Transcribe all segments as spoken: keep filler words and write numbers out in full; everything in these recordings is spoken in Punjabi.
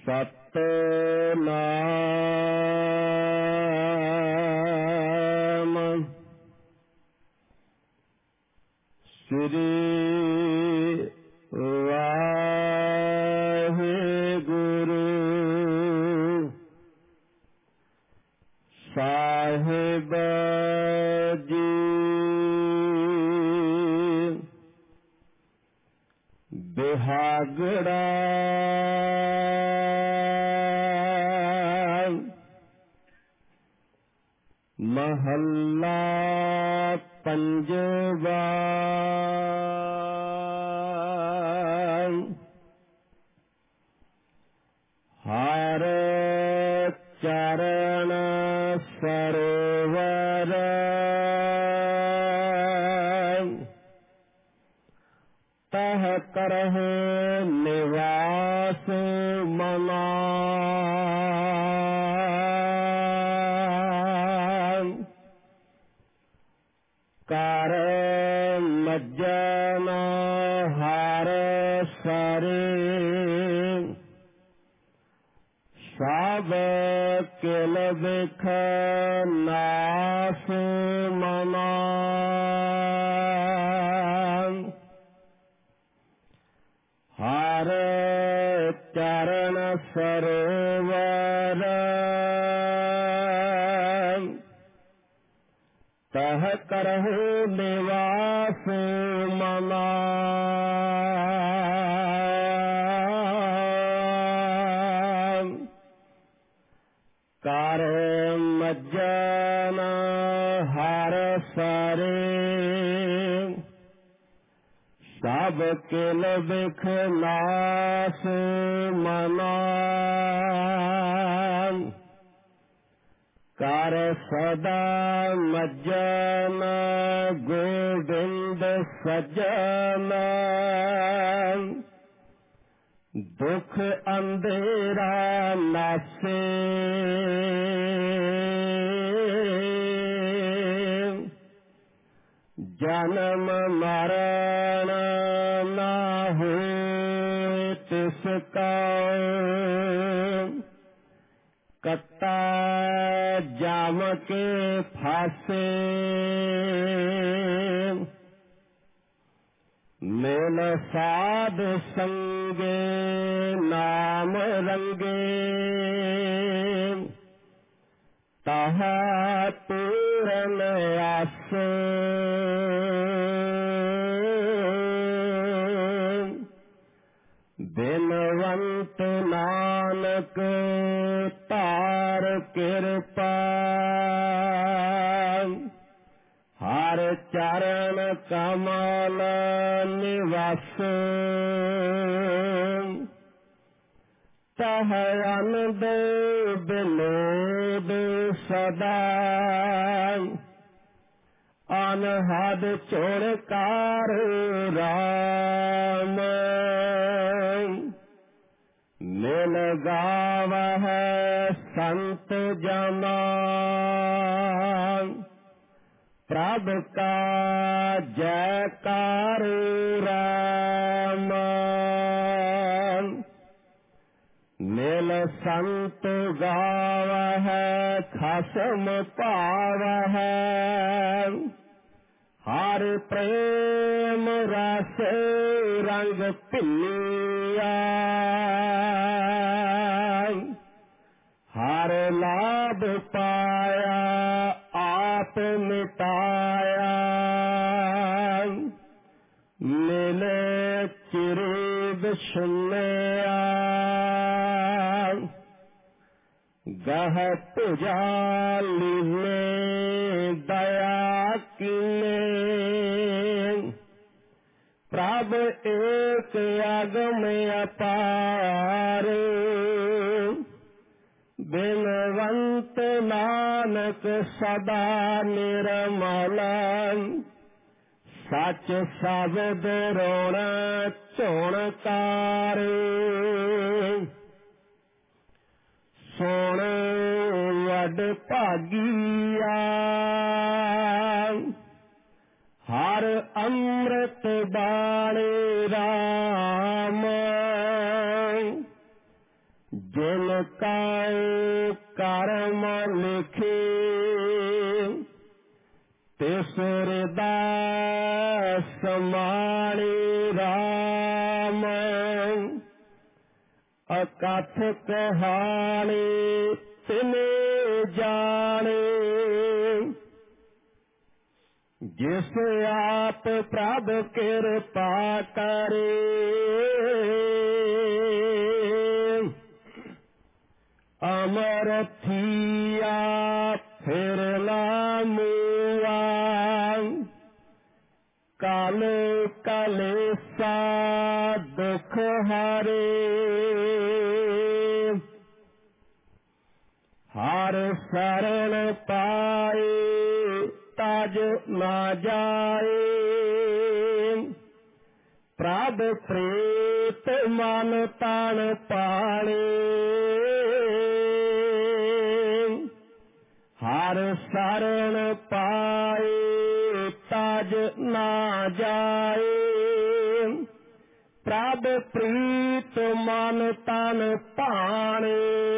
ਸਤਿਨਾਮ ਸ੍ਰੀ ਵਾਹਿਗੁਰੂ ਸਾਹਿਬ ਜੀ। ਬਿਹਾਗੜਾ ਮਹੱਲਾ ਪੰਜਵਾ। ਹਰ ਚਰਨ ਸਰੋਵਰ ਤਹ ਕਰਹੁ ਨਿਵਾਸ ਮਨਾ। ਕਰ ਮੱਜਨ ਹਰ ਸਰੇ ਸਭ ਕਿਲ ਬਿਖ ਨਾਸ ਮਨਾ। ਹਰ ਚਰਨ ਸਰੋਵਰ ਤਹ ਕਰਹੁ ਨਿਵਾਸ ਮਨਾ। ਕਰ ਮੱਜਨ ਹਰ ਸਰੇ ਸਭ ਕਿਲ ਬਿਖ ਨਾਸ ਮਨਾ। ਕਰ ਸਦਾ ਮੱਜਨ ਗੋਬਿੰਦ ਸੱਜਣ ਦੁਖ ਅੰਧੇਰਾ ਨਾਸੇ। ਜਨਮ ਮਰਨ ਨਾ ਹੋਇ ਤਿਸ ਕਉ ਕੱਟਾ ਜਮ ਕੇ ਫਾਸੇ। ਮਿਲ ਸਾਧ ਸੰਗੇ ਨਾਮ ਰੰਗੇ ਤਾਹਾ ਪੂਰਨ ਆਸੇ। ਬਿਨਵੰਤ ਨਾਨਕ ਧਾਰ ਕਿਰਪਾ ਹਰ ਚਰਨ ਕਮਲ ਨਿਵਾਸ। ਤਹ ਅਨੰਦ ਬਿਨੋਦ ਸਦਾ ਅਨਹਦ ਚੋੜਕਾਰ ਰਾਮ। ਮਿਲ ਗਾਵਹਿ ਸੰਤ ਜਨਾ ਪ੍ਰਭ ਕਾ ਜੈਕਾਰ ਰਾਮ। ਮਿਲ ਸੰਤ ਗਾਵਹਿ ਖਸਮ ਪਾਵਹਿ ਹਰ ਪ੍ਰੇਮ ਰਸ ਰੰਗ ਭਿੰਨੀਆ। ਹਰ ਲਾਭ ਪਾਇਆ ਆਪ ਮਿਟਾਇਆ ਮਿਲੇ ਚਿਰੇ ਬਿਸ਼ਨਿਆ। ਗਹ ਭੁਜਾ ਲੀਨੇ ਦਇਆ ਕੀਨੇ ਪ੍ਰਭ ਏਕ ਅਗਮ ਅਪਾਰ। ਬਿਨਵੰਤ ਨਾਨਕ ਸਦਾ ਨਿਰਮਲ ਸੱਚ ਸ਼ਬਦ ਰੋਣ ਝੋਣਕਾਰ। ਸੁਣ ਵਡ ਭਾਗੀਆ ਹਰ ਅੰਮ੍ਰਿਤ ਬਾਣੀ ਰਾਮ। ਜਿਨ ਕਉ ਕਰਮ ਲਿਖੇ ਤਿਸ ਹਿਰਦੈ ਸਮਾਣੇ ਰਾਮ। ਅਕਥ ਕਹਾਣੀ ਤਿਨੇ ਜਾਣੇ ਜਿਸ ਆਪ ਪ੍ਰਭ ਕਿਰਪਾ ਕਰੇ। ਅਮਰ ਥੀਆ ਫਿਰ ਨਾ ਮੂਆ ਕਲ ਕਲੇਸਾ ਦੁਖ ਹਾਰੇ। ਹਰ ਸ਼ਰਨ ਪਾਏ ਤਜ ਨਾ ਜਾਏ ਪ੍ਰਭ ਪ੍ਰੀਤ ਮਨ ਤਨ ਪਾਣੇ। ਹਰ ਸ਼ਰਨ ਪਾਏ ਤਜ ਨਾ ਜਾਏ ਪ੍ਰਭ ਪ੍ਰੀਤ ਮਨ ਤਨ ਪਾਣੇ।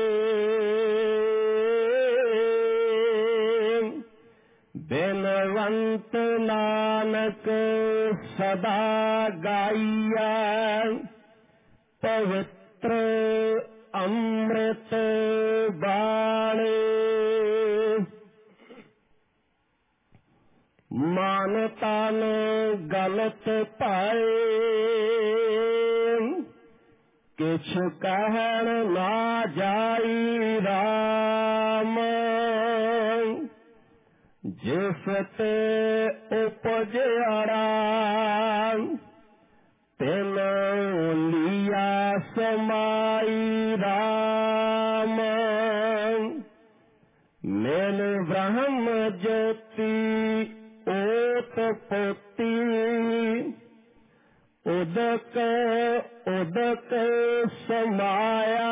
ਬਿਨਵੰਤ ਨਾਨਕ ਸਦਾ ਗਾਈਐ ਪਵਿੱਤਰ ਅੰਮ੍ਰਿਤ ਬਾਣੀ। ਮਨ ਤਨ ਗਲਤ ਪਾਏ ਕਿਛ ਕਹਿਣ ਨਾ ਜਾਈ ਰਾਮ। ਜਿਸ ਤੇ ਉਪਜਿਆ ਰਾਮ ਤਿਨ ਲੀਆ ਸਮਾਈ ਰਾਮ। ਮਿਲ ਬ੍ਰਹਮ ਜੋਤੀ ਓਤ ਪੋਤੀ ਉਦਕ ਉਦਕ ਸਮਾਇਆ।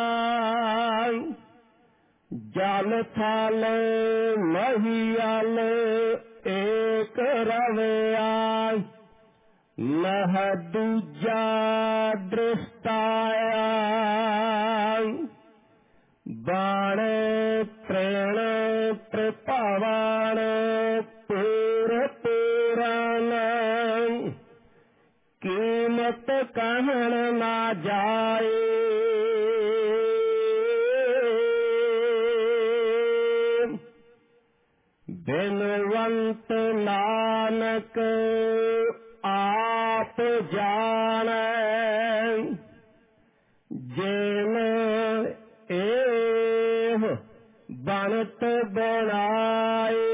ਜਲ ਥਲ ਮਹੀਅਲ ਏਕ ਰਵਿਆ ਲਹ ਦੂਜਾ ਦ੍ਰਿਸ਼ਟਾਇਆ। ਬਾਣ ਪ੍ਰੇਣ ਪ੍ਰਭਾਵਨ ਪੂਰ ਪੂਰਨ ਕੀਮਤ ਕਹਿਣ ਨਾ ਜਾਏ। ਬਿਨਵੰਤ ਨਾਨਕ ਆਪ ਜਾਣੈ ਜਿਨ ਏਹ ਬਣਤ ਬਣਾਏ।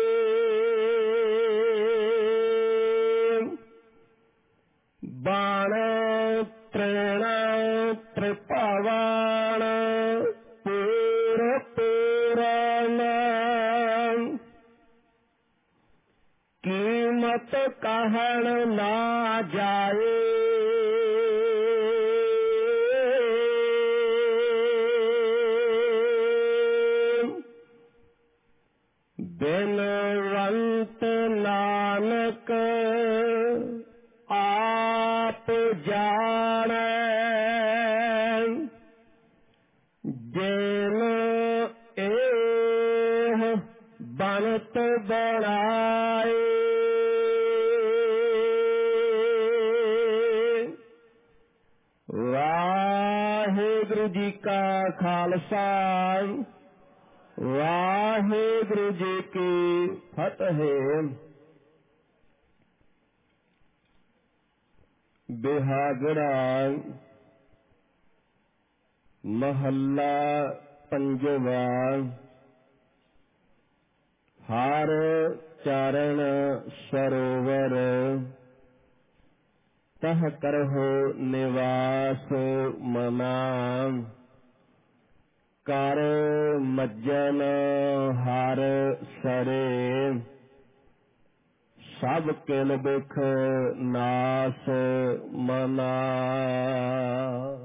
ਬਾਣ ਤ੍ਰਿਣ ਤ੍ਰਿਭਾਵਨ ਪੂਰ ਪੂਰਨ ਕੀਮਤ ਕਹਿਣ ਨਾ ਜਾਏ। ਬਿਨਵੰਤ ਨਾਨਕ ਆਪ ਜਾਣੈ ਜਿਨ ਏਹ ਬਣਤ ਬਣਾਏ। ਵਾਹਿਗੁਰੂ ਜੀ ਕਾ ਖਾਲਸਾ ਵਾਹਿਗੁਰੂ ਜੀ ਕੀ ਫਤਿਹ। ਬਿਹਾਗੜਾ ਮਹੱਲਾ ਪੰਜਵਾ। ਹਰ ਚਰਨ ਸਰੋਵਰ ਤਹ ਕਰਹੁ ਨਿਵਾਸ ਮਨਾ। ਕਰ ਮੱਜਨ ਹਰ ਸਰੇ ਸਭ ਕਿਲ ਬਿਖ ਨਾਸ ਮਨਾ।